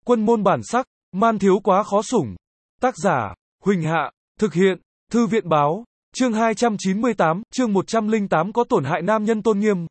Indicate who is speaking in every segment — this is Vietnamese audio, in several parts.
Speaker 1: Quân môn bản sắc, man thiếu quá khó sủng. Tác giả, Huỳnh Hạ, thực hiện, Thư viện báo, chương 298, chương 108 có tổn hại nam nhân tôn nghiêm.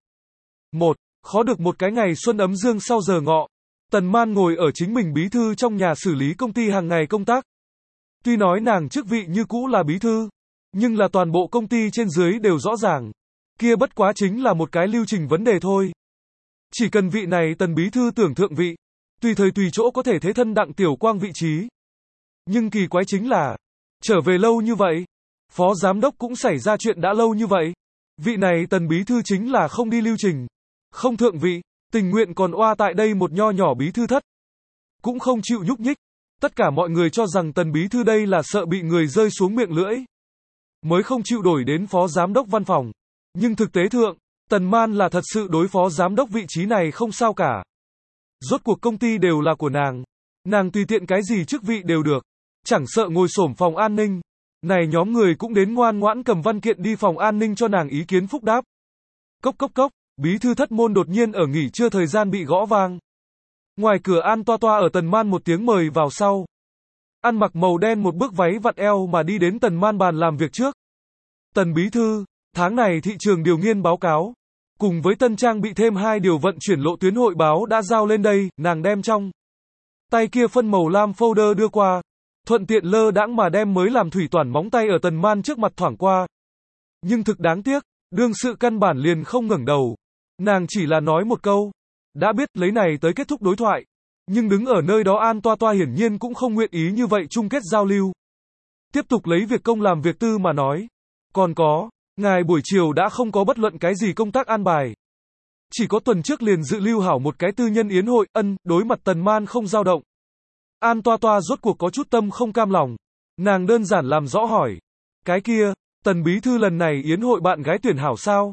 Speaker 1: 1. Khó được một cái ngày xuân ấm dương sau giờ ngọ. Tần Man ngồi ở chính mình bí thư trong nhà xử lý công ty hàng ngày công tác. Tuy nói nàng chức vị như cũ là bí thư, nhưng là toàn bộ công ty trên dưới đều rõ ràng. Kia bất quá chính là một cái lưu trình vấn đề thôi. Chỉ cần vị này tần bí thư tưởng thượng vị, tùy thời tùy chỗ có thể thế thân Đặng Tiểu Quang vị trí. Nhưng kỳ quái chính là, trở về lâu như vậy, phó giám đốc cũng xảy ra chuyện đã lâu như vậy. Vị này tần bí thư chính là không đi lưu trình, không thượng vị, tình nguyện còn oa tại đây một nho nhỏ bí thư thất. Cũng không chịu nhúc nhích. Tất cả mọi người cho rằng tần bí thư đây là sợ bị người rơi xuống miệng lưỡi, mới không chịu đổi đến phó giám đốc văn phòng. Nhưng thực tế thượng, Tần Man là thật sự đối phó giám đốc vị trí này không sao cả. Rốt cuộc công ty đều là của nàng tùy tiện cái gì chức vị đều được, chẳng sợ ngồi xổm phòng an ninh. Này nhóm người cũng đến ngoan ngoãn cầm văn kiện đi phòng an ninh cho nàng ý kiến phúc đáp. Cốc cốc cốc, bí thư thất môn đột nhiên ở nghỉ trưa thời gian bị gõ vang. Ngoài cửa An Toa Toa ở Tần Man một tiếng mời vào sau. Ăn mặc màu đen một bước váy vặn eo mà đi đến Tần Man bàn làm việc trước. Tần bí thư, tháng này thị trường điều nghiên báo cáo, cùng với tân trang bị thêm 2 điều vận chuyển lộ tuyến hội báo đã giao lên đây, nàng đem trong tay kia phân màu lam folder đưa qua, thuận tiện lơ đãng mà đem mới làm thủy toản móng tay ở Tần Man trước mặt thoảng qua. Nhưng thực đáng tiếc, đương sự căn bản liền không ngẩng đầu. Nàng chỉ là nói một câu, đã biết lấy này tới kết thúc đối thoại. Nhưng đứng ở nơi đó An Toa Toa hiển nhiên cũng không nguyện ý như vậy chung kết giao lưu. Tiếp tục lấy việc công làm việc tư mà nói. Còn có, ngài buổi chiều đã không có bất luận cái gì công tác an bài. Chỉ có tuần trước liền dự lưu hảo một cái tư nhân yến hội, đối mặt Tần Man không dao động. An Toa Toa rốt cuộc có chút tâm không cam lòng. Nàng đơn giản làm rõ hỏi. Cái kia, Tần bí thư lần này yến hội bạn gái tuyển hảo sao?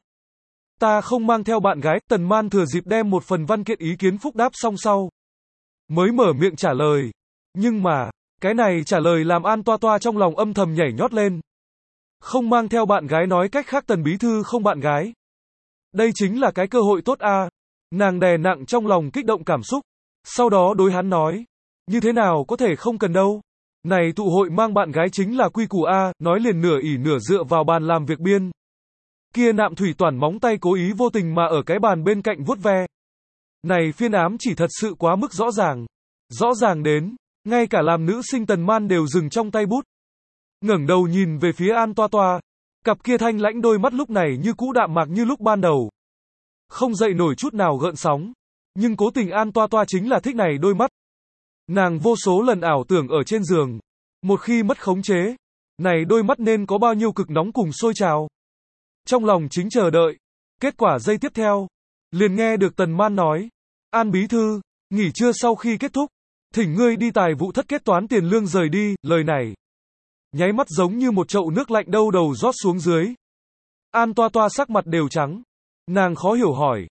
Speaker 1: Ta không mang theo bạn gái. Tần Man thừa dịp đem một phần văn kiện ý kiến phúc đáp xong sau, mới mở miệng trả lời. Nhưng mà, cái này trả lời làm An Toa Toa trong lòng âm thầm nhảy nhót lên. Không mang theo bạn gái nói cách khác Tần bí thư không bạn gái. Đây chính là cái cơ hội tốt a. Nàng đè nặng trong lòng kích động cảm xúc. Sau đó đối hắn nói. Như thế nào có thể không cần đâu. Này tụ hội mang bạn gái chính là quy củ a. Nói liền nửa ỉ nửa dựa vào bàn làm việc biên. Kia nạm thủy toản móng tay cố ý vô tình mà ở cái bàn bên cạnh vuốt ve. Này phiên ám chỉ thật sự quá mức rõ ràng. Rõ ràng đến, ngay cả làm nữ sinh Tần Man đều dừng trong tay bút. Ngẩng đầu nhìn về phía An Toa Toa. Cặp kia thanh lãnh đôi mắt lúc này như cũ đạm mạc như lúc ban đầu. Không dậy nổi chút nào gợn sóng. Nhưng cố tình An Toa Toa chính là thích này đôi mắt. Nàng vô số lần ảo tưởng ở trên giường. Một khi mất khống chế, này đôi mắt nên có bao nhiêu cực nóng cùng sôi trào. Trong lòng chính chờ đợi. Kết quả giây tiếp theo, liền nghe được Tần Man nói. An bí thư, nghỉ trưa sau khi kết thúc, thỉnh ngươi đi tài vụ thất kết toán tiền lương rời đi. Lời này nháy mắt giống như một chậu nước lạnh đâu đầu rót xuống dưới. An Toa Toa sắc mặt đều trắng. Nàng khó hiểu hỏi.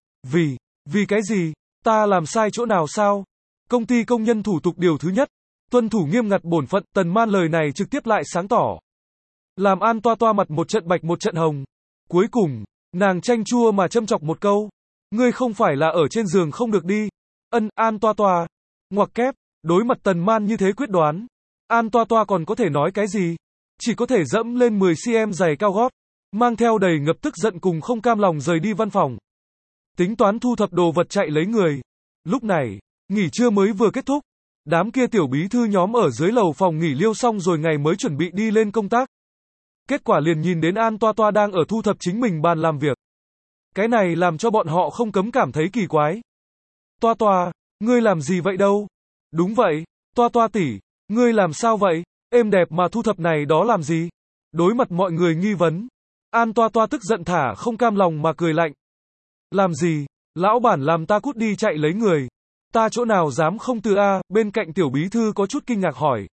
Speaker 1: Vì cái gì? Ta làm sai chỗ nào sao? Công ty công nhân thủ tục điều thứ nhất, tuân thủ nghiêm ngặt bổn phận. Tần Man lời này trực tiếp lại sáng tỏ, làm An Toa Toa mặt một trận bạch một trận hồng. Cuối cùng, nàng chanh chua mà châm chọc một câu. Ngươi không phải là ở trên giường không được đi. An Toa Toa. Ngoặc kép, đối mặt Tần Man như thế quyết đoán. An Toa Toa còn có thể nói cái gì? Chỉ có thể dẫm lên 10cm giày cao gót, mang theo đầy ngập tức giận cùng không cam lòng rời đi văn phòng. Tính toán thu thập đồ vật chạy lấy người. Lúc này, nghỉ trưa mới vừa kết thúc. Đám kia tiểu bí thư nhóm ở dưới lầu phòng nghỉ liêu xong rồi ngày mới chuẩn bị đi lên công tác. Kết quả liền nhìn đến An Toa Toa đang ở thu thập chính mình bàn làm việc. Cái này làm cho bọn họ không cấm cảm thấy kỳ quái. Toa Toa, ngươi làm gì vậy đâu? Đúng vậy, Toa Toa tỷ, ngươi làm sao vậy? Êm đẹp mà thu thập này đó làm gì? Đối mặt mọi người nghi vấn, An Toa Toa tức giận thả không cam lòng mà cười lạnh. Làm gì? Lão bản làm ta cút đi chạy lấy người. Ta chỗ nào dám không từ a? Bên cạnh tiểu bí thư có chút kinh ngạc hỏi.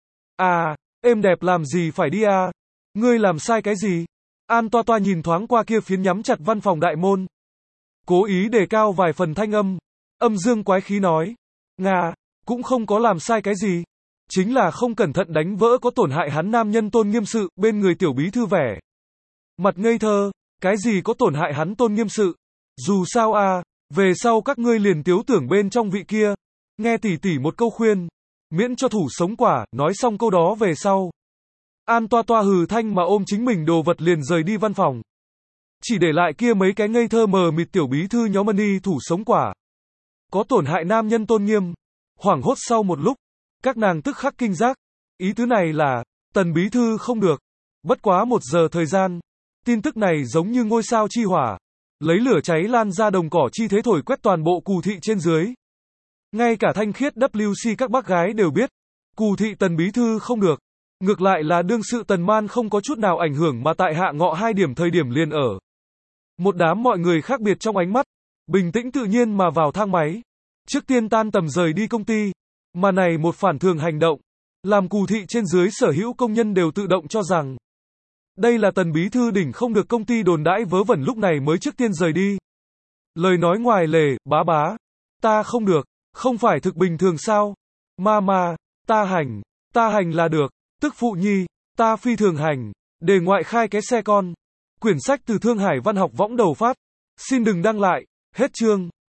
Speaker 1: Êm đẹp làm gì phải đi a? Ngươi làm sai cái gì? An Toa Toa nhìn thoáng qua kia phiến nhắm chặt văn phòng đại môn, cố ý đề cao vài phần thanh âm, âm dương quái khí nói. Cũng không có làm sai cái gì. Chính là không cẩn thận đánh vỡ có tổn hại hắn nam nhân tôn nghiêm sự. Bên người tiểu bí thư vẻ mặt ngây thơ. Cái gì có tổn hại hắn tôn nghiêm sự? Dù sao về sau các ngươi liền tiếu tưởng bên trong vị kia. nghe tỷ tỷ một câu khuyên, miễn cho thủ sống quả, nói xong câu đó về sau. An toa toa hừ thanh mà ôm chính mình đồ vật liền rời đi văn phòng. Chỉ để lại kia mấy cái ngây thơ mờ mịt tiểu bí thư nhóm Money thủ sống quả. Có tổn hại nam nhân tôn nghiêm. Hoảng hốt sau một lúc, các nàng tức khắc kinh giác. Ý tứ này là, Tần bí thư không được. Bất quá 1 giờ thời gian, tin tức này giống như ngôi sao chi hỏa. Lấy lửa cháy lan ra đồng cỏ chi thế thổi quét toàn bộ Cù thị trên dưới. Ngay cả thanh khiết WC các bác gái đều biết, Cù thị Tần bí thư không được. Ngược lại là đương sự Tần Man không có chút nào ảnh hưởng mà tại hạ ngọ 2 điểm thời điểm liền ở. Một đám mọi người khác biệt trong ánh mắt, bình tĩnh tự nhiên mà vào thang máy. Trước tiên tan tầm rời đi công ty, mà này một phản thường hành động, làm Cù thị trên dưới sở hữu công nhân đều tự động cho rằng đây là Tần bí thư đỉnh không được công ty đồn đãi vớ vẩn lúc này mới trước tiên rời đi. Lời nói ngoài lề, bá, ta không được, không phải thực bình thường sao? Ma, ta hành là được, tức phụ nhi, ta phi thường hành, đề ngoại khai cái xe con. Quyển sách từ Thương Hải Văn học võng đầu phát. Xin đừng đăng lại, hết chương.